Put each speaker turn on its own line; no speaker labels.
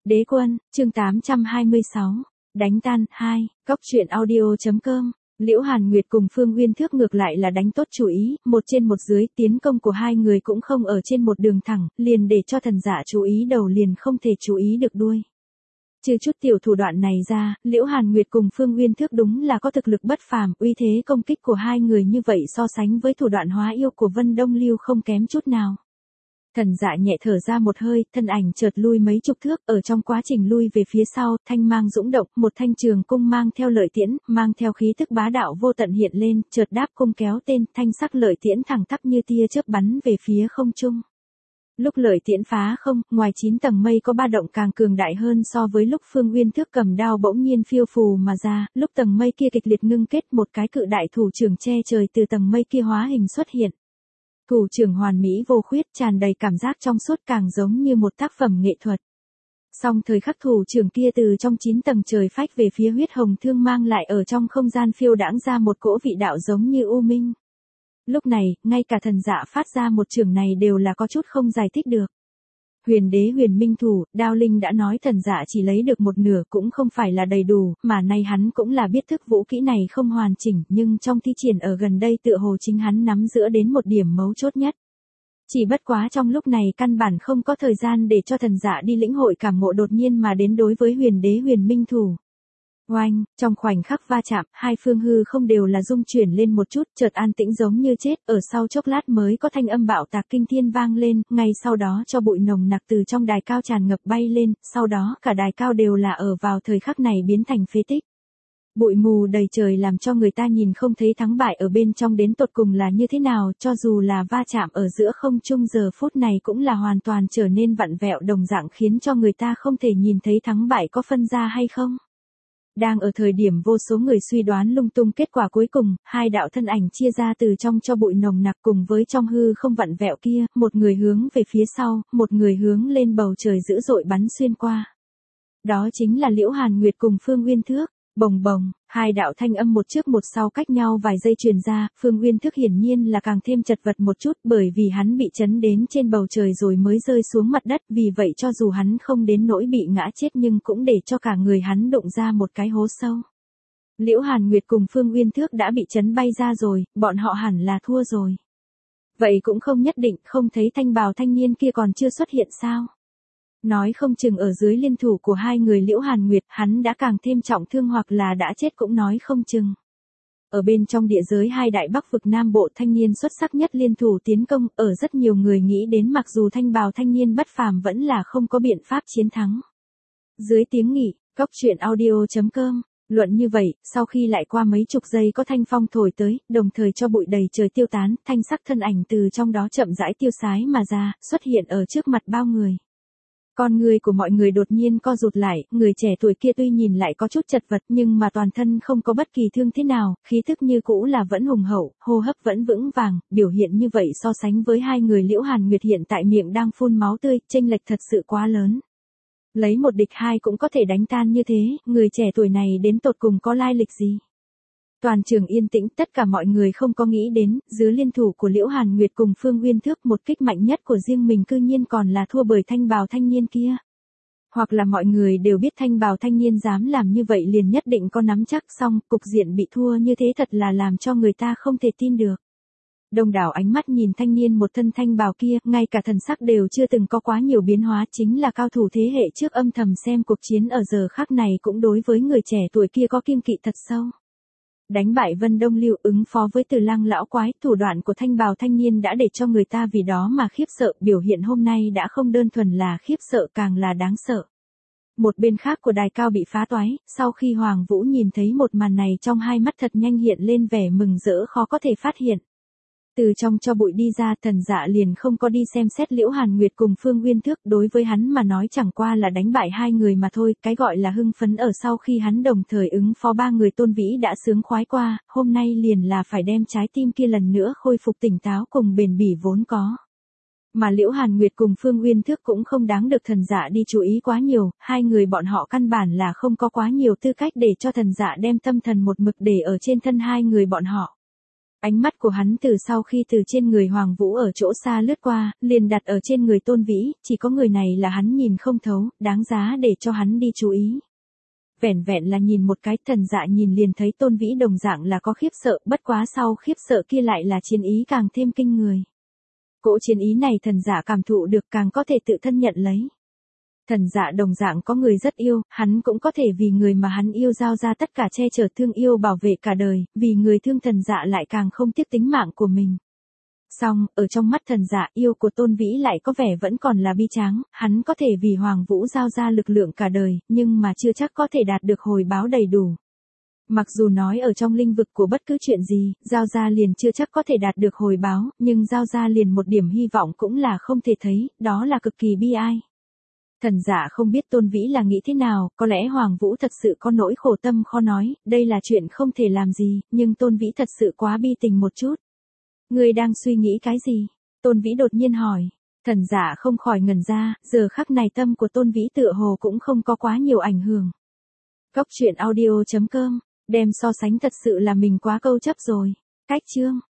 Đế quân, chương 826, đánh tan, 2, góc truyện audio.com. Liễu Hàn Nguyệt cùng Phương Uyên Thước ngược lại là đánh tốt chủ ý, một trên một dưới, tiến công của hai người cũng không ở trên một đường thẳng, liền để cho thần dạ chú ý đầu liền không thể chú ý được đuôi. Trừ chút tiểu thủ đoạn này ra, Liễu Hàn Nguyệt cùng Phương Uyên Thước đúng là có thực lực bất phàm, uy thế công kích của hai người như vậy so sánh với thủ đoạn hóa yêu của Vân Đông Lưu không kém chút nào. Thần dạ nhẹ thở ra một hơi, thân ảnh chợt lui mấy chục thước, ở trong quá trình lui về phía sau, thanh mang dũng động, một thanh trường cung mang theo lợi tiễn, mang theo khí tức bá đạo vô tận hiện lên, chợt đáp cung kéo tên, thanh sắc lợi tiễn thẳng tắp như tia chớp bắn về phía không trung. Lúc lợi tiễn phá không, ngoài 9 tầng mây có ba động càng cường đại hơn so với lúc Phương Uyên Thước cầm đao bỗng nhiên phiêu phù mà ra, lúc tầng mây kia kịch liệt ngưng kết một cái cự đại thủ trưởng che trời từ tầng mây kia hóa hình xuất hiện. Thủ trưởng hoàn mỹ vô khuyết tràn đầy cảm giác trong suốt càng giống như một tác phẩm nghệ thuật. Song thời khắc thủ trưởng kia từ trong 9 tầng trời phách về phía huyết hồng thương mang lại ở trong không gian phiêu đãng ra một cỗ vị đạo giống như u minh. Lúc này, ngay cả thần dạ phát ra một trường này đều là có chút không giải thích được. Huyền đế huyền minh thủ, Đao Linh đã nói thần dạ chỉ lấy được một nửa cũng không phải là đầy đủ, mà nay hắn cũng là biết thức vũ kỹ này không hoàn chỉnh, nhưng trong thi triển ở gần đây tựa hồ chính hắn nắm giữ đến một điểm mấu chốt nhất. Chỉ bất quá trong lúc này căn bản không có thời gian để cho thần dạ đi lĩnh hội cảm ngộ đột nhiên mà đến đối với huyền đế huyền minh thủ. Oanh, trong khoảnh khắc va chạm, hai phương hư không đều là rung chuyển lên một chút, chợt an tĩnh giống như chết, ở sau chốc lát mới có thanh âm bạo tạc kinh thiên vang lên, ngay sau đó cho bụi nồng nặc từ trong đài cao tràn ngập bay lên, sau đó cả đài cao đều là ở vào thời khắc này biến thành phế tích. Bụi mù đầy trời làm cho người ta nhìn không thấy thắng bại ở bên trong đến tột cùng là như thế nào, cho dù là va chạm ở giữa không trung giờ phút này cũng là hoàn toàn trở nên vặn vẹo đồng dạng khiến cho người ta không thể nhìn thấy thắng bại có phân ra hay không. Đang ở thời điểm vô số người suy đoán lung tung kết quả cuối cùng, hai đạo thân ảnh chia ra từ trong cho bụi nồng nặc cùng với trong hư không vặn vẹo kia, một người hướng về phía sau, một người hướng lên bầu trời dữ dội bắn xuyên qua. Đó chính là Liễu Hàn Nguyệt cùng Phương Uyên Thước. Bồng bồng, hai đạo thanh âm một trước một sau cách nhau vài giây truyền ra, Phương Uyên Thước hiển nhiên là càng thêm chật vật một chút bởi vì hắn bị chấn đến trên bầu trời rồi mới rơi xuống mặt đất, vì vậy cho dù hắn không đến nỗi bị ngã chết nhưng cũng để cho cả người hắn đụng ra một cái hố sâu. Liễu Hàn Nguyệt cùng Phương Uyên Thước đã bị chấn bay ra rồi, bọn họ hẳn là thua rồi. Vậy cũng không nhất định, không thấy thanh bào thanh niên kia còn chưa xuất hiện sao? Nói không chừng ở dưới liên thủ của hai người Liễu Hàn Nguyệt, hắn đã càng thêm trọng thương hoặc là đã chết cũng nói không chừng. Ở bên trong địa giới hai đại bắc vực Nam Bộ thanh niên xuất sắc nhất liên thủ tiến công, ở rất nhiều người nghĩ đến mặc dù thanh bào thanh niên bất phàm vẫn là không có biện pháp chiến thắng. Dưới tiếng nghỉ, góc truyện audio.com. Luận như vậy, sau khi lại qua mấy chục giây có thanh phong thổi tới, đồng thời cho bụi đầy trời tiêu tán, thanh sắc thân ảnh từ trong đó chậm rãi tiêu sái mà ra, xuất hiện ở trước mặt bao người. Con người của mọi người đột nhiên co rụt lại, người trẻ tuổi kia tuy nhìn lại có chút chật vật nhưng mà toàn thân không có bất kỳ thương thế nào, khí thức như cũ là vẫn hùng hậu, hô hấp vẫn vững vàng, biểu hiện như vậy so sánh với hai người Liễu Hàn Nguyệt hiện tại miệng đang phun máu tươi, chênh lệch thật sự quá lớn. Lấy một địch hai cũng có thể đánh tan như thế, người trẻ tuổi này đến tột cùng có lai lịch gì? Toàn trường yên tĩnh, tất cả mọi người không có nghĩ đến, dưới liên thủ của Liễu Hàn Nguyệt cùng Phương Uyên Thước một kích mạnh nhất của riêng mình cư nhiên còn là thua bởi thanh bào thanh niên kia. Hoặc là mọi người đều biết thanh bào thanh niên dám làm như vậy liền nhất định có nắm chắc, xong cục diện bị thua như thế thật là làm cho người ta không thể tin được. Đông đảo ánh mắt nhìn thanh niên một thân thanh bào kia, ngay cả thần sắc đều chưa từng có quá nhiều biến hóa, chính là cao thủ thế hệ trước âm thầm xem cuộc chiến ở giờ khắc này cũng đối với người trẻ tuổi kia có kiêng kỵ thật sâu. Đánh bại Vân Đông Lưu, ứng phó với Từ Lăng lão quái, thủ đoạn của thanh bào thanh niên đã để cho người ta vì đó mà khiếp sợ, biểu hiện hôm nay đã không đơn thuần là khiếp sợ càng là đáng sợ. Một bên khác của đài cao bị phá toái, sau khi Hoàng Vũ nhìn thấy một màn này trong hai mắt thật nhanh hiện lên vẻ mừng rỡ khó có thể phát hiện. Từ trong cho bụi đi ra, thần dạ liền không có đi xem xét Liễu Hàn Nguyệt cùng Phương Uyên Thước, đối với hắn mà nói chẳng qua là đánh bại hai người mà thôi, cái gọi là hưng phấn ở sau khi hắn đồng thời ứng phó ba người tôn vĩ đã sướng khoái qua, hôm nay liền là phải đem trái tim kia lần nữa khôi phục tỉnh táo cùng bền bỉ vốn có. Mà Liễu Hàn Nguyệt cùng Phương Uyên Thước cũng không đáng được thần dạ đi chú ý quá nhiều, hai người bọn họ căn bản là không có quá nhiều tư cách để cho thần dạ đem tâm thần một mực để ở trên thân hai người bọn họ. Ánh mắt của hắn từ sau khi từ trên người Hoàng Vũ ở chỗ xa lướt qua, liền đặt ở trên người Tôn Vĩ, chỉ có người này là hắn nhìn không thấu, đáng giá để cho hắn đi chú ý. Vẻn vẹn là nhìn một cái, Thần Dạ nhìn liền thấy Tôn Vĩ đồng dạng là có khiếp sợ, bất quá sau khiếp sợ kia lại là chiến ý càng thêm kinh người. Cỗ chiến ý này Thần Dạ cảm thụ được càng có thể tự thân nhận lấy. Thần Dạ đồng dạng có người rất yêu, hắn cũng có thể vì người mà hắn yêu giao ra tất cả che chở thương yêu bảo vệ cả đời, vì người thương Thần Dạ lại càng không tiếc tính mạng của mình. Song, ở trong mắt Thần Dạ yêu của Tôn Vĩ lại có vẻ vẫn còn là bi tráng, hắn có thể vì Hoàng Vũ giao ra lực lượng cả đời, nhưng mà chưa chắc có thể đạt được hồi báo đầy đủ. Mặc dù nói ở trong lĩnh vực của bất cứ chuyện gì, giao ra liền chưa chắc có thể đạt được hồi báo, nhưng giao ra liền một điểm hy vọng cũng là không thể thấy, đó là cực kỳ bi ai. Thần Dạ không biết Tôn Vĩ là nghĩ thế nào, có lẽ Hoàng Vũ thật sự có nỗi khổ tâm khó nói, đây là chuyện không thể làm gì, nhưng Tôn Vĩ thật sự quá bi tình một chút. Ngươi đang suy nghĩ cái gì? Tôn Vĩ đột nhiên hỏi. Thần Dạ không khỏi ngẩn ra, giờ khắc này tâm của Tôn Vĩ tựa hồ cũng không có quá nhiều ảnh hưởng. Cốc truyện audio.com, đem so sánh thật sự là mình quá câu chấp rồi. Cách chương.